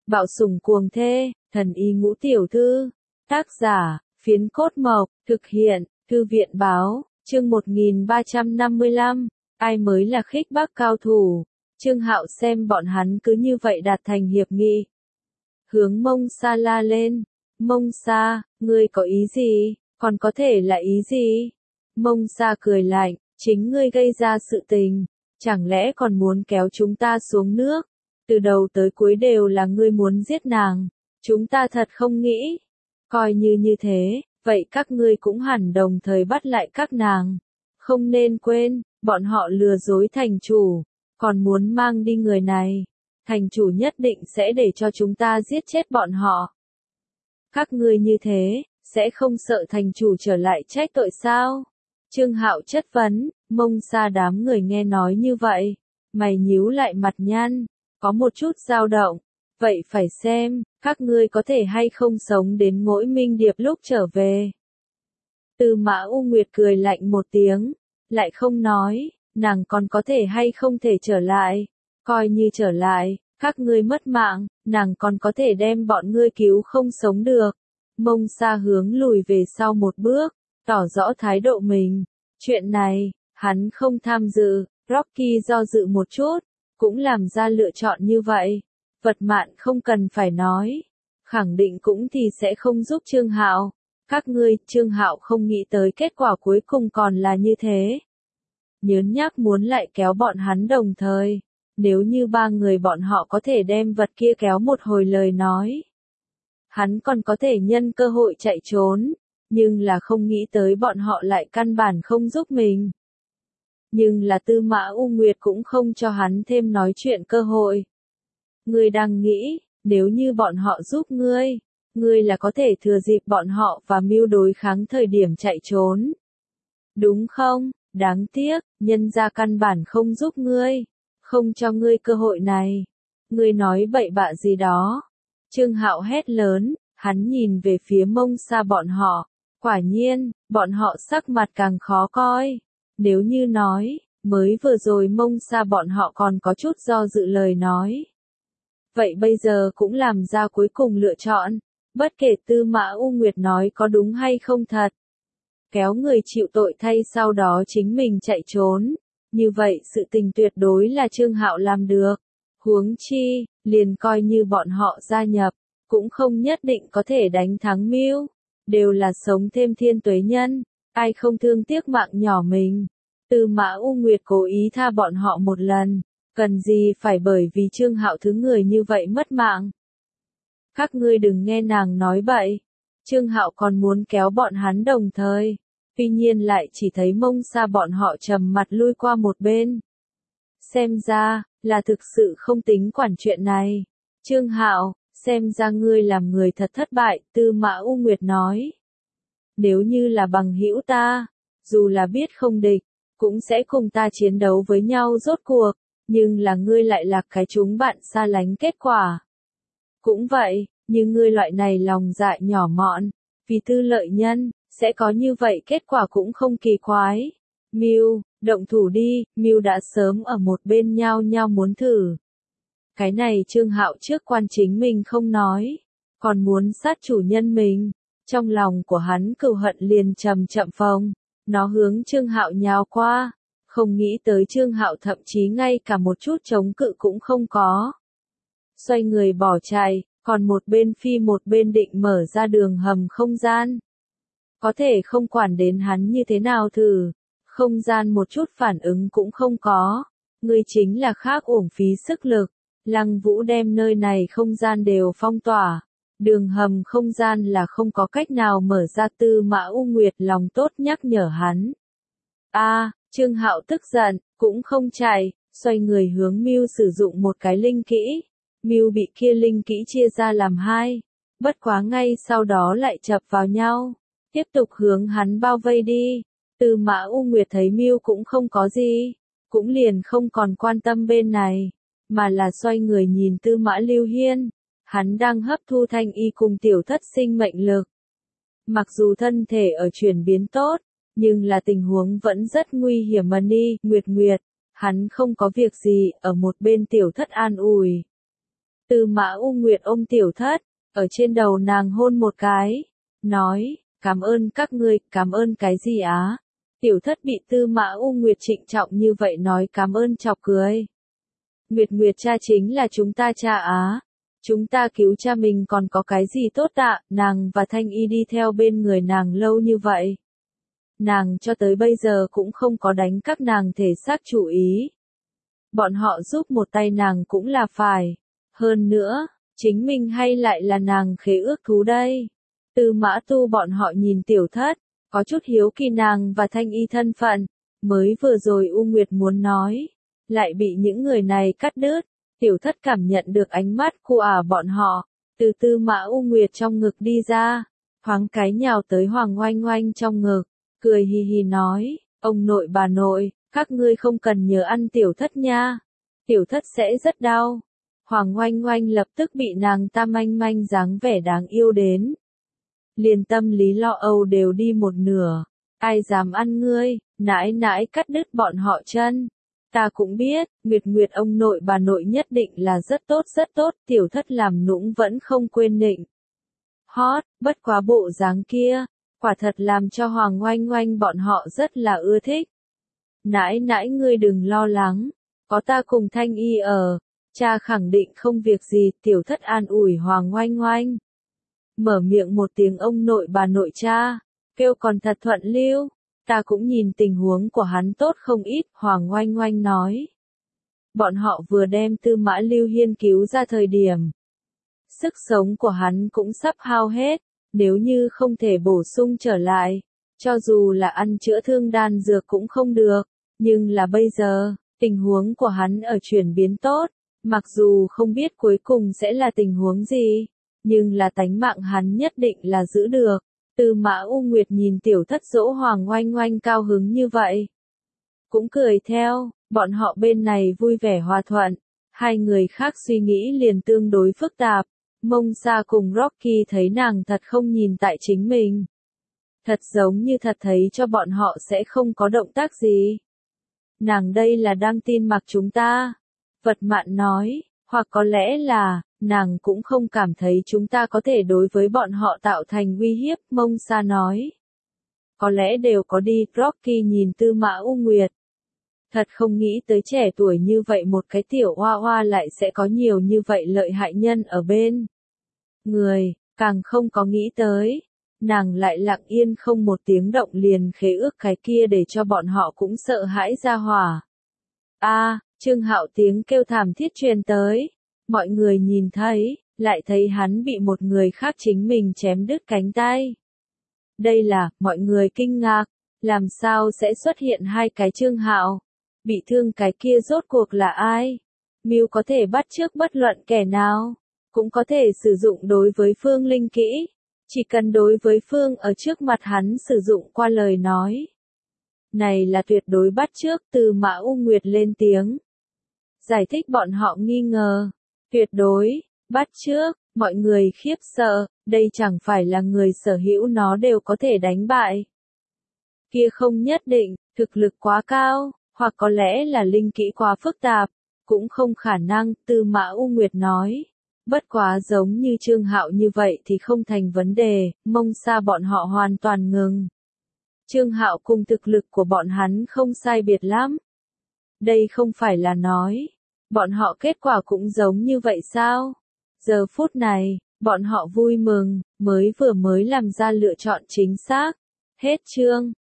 Bạo sủng cuồng thê, thần y ngũ tiểu thư. Tác giả, Phiến Cốt Mộc, thực hiện, Thư viện báo, chương 1355, ai mới là Khích Bác cao thủ. Trương Hạo xem bọn hắn cứ như vậy đạt thành hiệp nghị. Hướng Mông Sa la lên, Mông Sa, ngươi có ý gì, còn có thể là ý gì? Mông Sa cười lạnh, chính ngươi gây ra sự tình, chẳng lẽ còn muốn kéo chúng ta xuống nước? Từ đầu tới cuối đều là ngươi muốn giết nàng, chúng ta thật không nghĩ. Coi như thế, vậy các ngươi cũng hẳn đồng thời bắt lại các nàng. Không nên quên, bọn họ lừa dối thành chủ, còn muốn mang đi người này. Thành chủ nhất định sẽ để cho chúng ta giết chết bọn họ. Các ngươi như thế, sẽ không sợ thành chủ trở lại trách tội sao? Trương Hạo chất vấn. Mông Sa đám người nghe nói như vậy, mày nhíu lại mặt nhăn, có một chút dao động. Vậy phải xem, các ngươi có thể hay không sống đến Ngỗi Minh Điệp lúc trở về. Tư Mã U Nguyệt cười lạnh một tiếng, lại không nói, nàng còn có thể hay không thể trở lại. Coi như trở lại, các ngươi mất mạng, nàng còn có thể đem bọn ngươi cứu không sống được. Mông Sa hướng lùi về sau một bước, tỏ rõ thái độ mình. Chuyện này, hắn không tham dự. Rocky do dự một chút, cũng làm ra lựa chọn như vậy. Vật Mạn không cần phải nói, khẳng định cũng thì sẽ không giúp Trương Hạo. Các ngươi, Trương Hạo không nghĩ tới kết quả cuối cùng còn là như thế. Nhớn nhác muốn lại kéo bọn hắn đồng thời, nếu như ba người bọn họ có thể đem vật kia kéo một hồi lời nói. Hắn còn có thể nhân cơ hội chạy trốn, nhưng là không nghĩ tới bọn họ lại căn bản không giúp mình. Nhưng là Tư Mã U Nguyệt cũng không cho hắn thêm nói chuyện cơ hội. Ngươi đang nghĩ, nếu như bọn họ giúp ngươi là có thể thừa dịp bọn họ và mưu đối kháng thời điểm chạy trốn. Đúng không? Đáng tiếc, nhân gia căn bản không giúp ngươi, không cho ngươi cơ hội này. Ngươi nói bậy bạ gì đó? Trương Hạo hét lớn, hắn nhìn về phía Mông Sa bọn họ. Quả nhiên, bọn họ sắc mặt càng khó coi. Nếu như nói, mới vừa rồi Mông Sa bọn họ còn có chút do dự lời nói. Vậy bây giờ cũng làm ra cuối cùng lựa chọn, bất kể Tư Mã U Nguyệt nói có đúng hay không thật. Kéo người chịu tội thay sau đó chính mình chạy trốn, như vậy sự tình tuyệt đối là Trương Hạo làm được. Huống chi, liền coi như bọn họ gia nhập, cũng không nhất định có thể đánh thắng Mưu, đều là sống thêm thiên tuế nhân, ai không thương tiếc mạng nhỏ mình. Tư Mã U Nguyệt cố ý tha bọn họ một lần, cần gì phải bởi vì Trương Hạo thứ người như vậy mất mạng. Các ngươi đừng nghe nàng nói bậy. Trương Hạo còn muốn kéo bọn hắn đồng thời, tuy nhiên lại chỉ thấy Mông Sa bọn họ trầm mặt lui qua một bên. Xem ra, là thực sự không tính quản chuyện này. Trương Hạo, xem ra ngươi làm người thật thất bại, Tư Mã U Nguyệt nói. Nếu như là bằng hữu ta, dù là biết không địch, cũng sẽ cùng ta chiến đấu với nhau rốt cuộc, nhưng là ngươi lại là cái chúng bạn xa lánh kết quả. Cũng vậy, như ngươi loại này lòng dạ nhỏ mọn, vì tư lợi nhân, sẽ có như vậy kết quả cũng không kỳ quái. Mưu, động thủ đi, Mưu đã sớm ở một bên nhao nhao muốn thử. Cái này Trương Hạo trước quan chính mình không nói, còn muốn sát chủ nhân mình, trong lòng của hắn cừu hận liền chậm chậm phồng, nó hướng Trương Hạo nhào qua, không nghĩ tới Trương Hạo thậm chí ngay cả một chút chống cự cũng không có. Xoay người bỏ chạy, còn một bên phi một bên định mở ra đường hầm không gian. Có thể không quản đến hắn như thế nào thử, không gian một chút phản ứng cũng không có. Ngươi chính là khác uổng phí sức lực. Lăng Vũ đem nơi này không gian đều phong tỏa. Đường hầm không gian là không có cách nào mở ra. Tư Mã U Nguyệt lòng tốt nhắc nhở hắn. Trương Hạo tức giận, cũng không chạy, xoay người hướng Mưu sử dụng một cái linh kỹ. Mưu bị kia linh kỹ chia ra làm hai, bất quá ngay sau đó lại chập vào nhau, tiếp tục hướng hắn bao vây đi. Tư Mã U Nguyệt thấy Mưu cũng không có gì, cũng liền không còn quan tâm bên này, mà là xoay người nhìn Tư Mã Lưu Hiên, hắn đang hấp thu thanh y cùng tiểu thất sinh mệnh lực. Mặc dù thân thể ở chuyển biến tốt, nhưng là tình huống vẫn rất nguy hiểm mà đi. Nguyệt, hắn không có việc gì, ở một bên tiểu thất an ủi. Tư Mã U Nguyệt ôm Tiểu Thất, ở trên đầu nàng hôn một cái, nói, cảm ơn các ngươi, cảm ơn cái gì á? Tiểu Thất bị Tư Mã U Nguyệt trịnh trọng như vậy nói cảm ơn chọc cười. Nguyệt Nguyệt cha chính là chúng ta cha á. Chúng ta cứu cha mình còn có cái gì tốt ạ, nàng và Thanh Y đi theo bên người nàng lâu như vậy. Nàng cho tới bây giờ cũng không có đánh các nàng thể xác chủ ý. Bọn họ giúp một tay nàng cũng là phải. Hơn nữa, chính mình hay lại là nàng khế ước thú đây. Tư Mã Tu bọn họ nhìn Tiểu Thất, có chút hiếu kỳ nàng và Thanh Y thân phận, mới vừa rồi U Nguyệt muốn nói, lại bị những người này cắt đứt. Tiểu Thất cảm nhận được ánh mắt của bọn họ, từ Tư Mã U Nguyệt trong ngực đi ra, thoáng cái nhào tới Hoàng Oanh Oanh trong ngực, cười hì hì nói, ông nội bà nội, các ngươi không cần nhớ ăn Tiểu Thất nha, Tiểu Thất sẽ rất đau. Hoàng Oanh Oanh lập tức bị nàng ta manh manh dáng vẻ đáng yêu đến. Liền tâm lý lo âu đều đi một nửa, ai dám ăn ngươi, nãi nãi cắt đứt bọn họ chân. Ta cũng biết, Nguyệt Nguyệt ông nội bà nội nhất định là rất tốt, Tiểu Thất làm nũng vẫn không quên nịnh. Hot, bất quá bộ dáng kia, quả thật làm cho Hoàng Oanh Oanh bọn họ rất là ưa thích. Nãi nãi ngươi đừng lo lắng, có ta cùng Thanh Y ở, cha khẳng định không việc gì, Tiểu Thất an ủi Hoàng Oanh Oanh. Mở miệng một tiếng ông nội bà nội cha, kêu còn thật thuận lưu. Ta cũng nhìn tình huống của hắn tốt không ít, Hoàng Oanh Oanh nói. Bọn họ vừa đem Tư Mã Lưu Hiên cứu ra thời điểm. Sức sống của hắn cũng sắp hao hết, nếu như không thể bổ sung trở lại, cho dù là ăn chữa thương đan dược cũng không được, nhưng là bây giờ, tình huống của hắn ở chuyển biến tốt, mặc dù không biết cuối cùng sẽ là tình huống gì, nhưng là tánh mạng hắn nhất định là giữ được. Tư Mã U Nguyệt nhìn Tiểu Thất dỗ Hoàng Oanh Oanh cao hứng như vậy. Cũng cười theo, bọn họ bên này vui vẻ hòa thuận. Hai người khác suy nghĩ liền tương đối phức tạp. Mông Sa cùng Rocky thấy nàng thật không nhìn tại chính mình. Thật giống như thật thấy cho bọn họ sẽ không có động tác gì. Nàng đây là đang tin mặc chúng ta. Vật Mạn nói, hoặc có lẽ là, nàng cũng không cảm thấy chúng ta có thể đối với bọn họ tạo thành uy hiếp, Mông Sa nói. Có lẽ đều có đi, Rocky nhìn Tư Mã U Nguyệt. Thật không nghĩ tới trẻ tuổi như vậy một cái tiểu hoa hoa lại sẽ có nhiều như vậy lợi hại nhân ở bên. Người, càng không có nghĩ tới. Nàng lại lặng yên không một tiếng động liền khế ước cái kia để cho bọn họ cũng sợ hãi ra hỏa. Trương Hạo tiếng kêu thảm thiết truyền tới. Mọi người nhìn thấy, lại thấy hắn bị một người khác chính mình chém đứt cánh tay. Đây là, mọi người kinh ngạc, làm sao sẽ xuất hiện hai cái Trương Hạo? Bị thương cái kia rốt cuộc là ai? Mưu có thể bắt chước bất luận kẻ nào, cũng có thể sử dụng đối với Phương linh kỹ, chỉ cần đối với Phương ở trước mặt hắn sử dụng qua lời nói. Này là tuyệt đối bắt chước, Tư Mã U Nguyệt lên tiếng. Giải thích bọn họ nghi ngờ. Tuyệt đối, bắt chước, mọi người khiếp sợ, đây chẳng phải là người sở hữu nó đều có thể đánh bại. Kia không nhất định, thực lực quá cao, hoặc có lẽ là linh kỹ quá phức tạp, cũng không khả năng, Tư Mã U Nguyệt nói. Bất quá giống như Trương Hạo như vậy thì không thành vấn đề, Mông Sa bọn họ hoàn toàn ngừng. Trương Hạo cùng thực lực của bọn hắn không sai biệt lắm. Đây không phải là nói. Bọn họ kết quả cũng giống như vậy sao? Giờ phút này, bọn họ vui mừng, mới làm ra lựa chọn chính xác. Hết chương.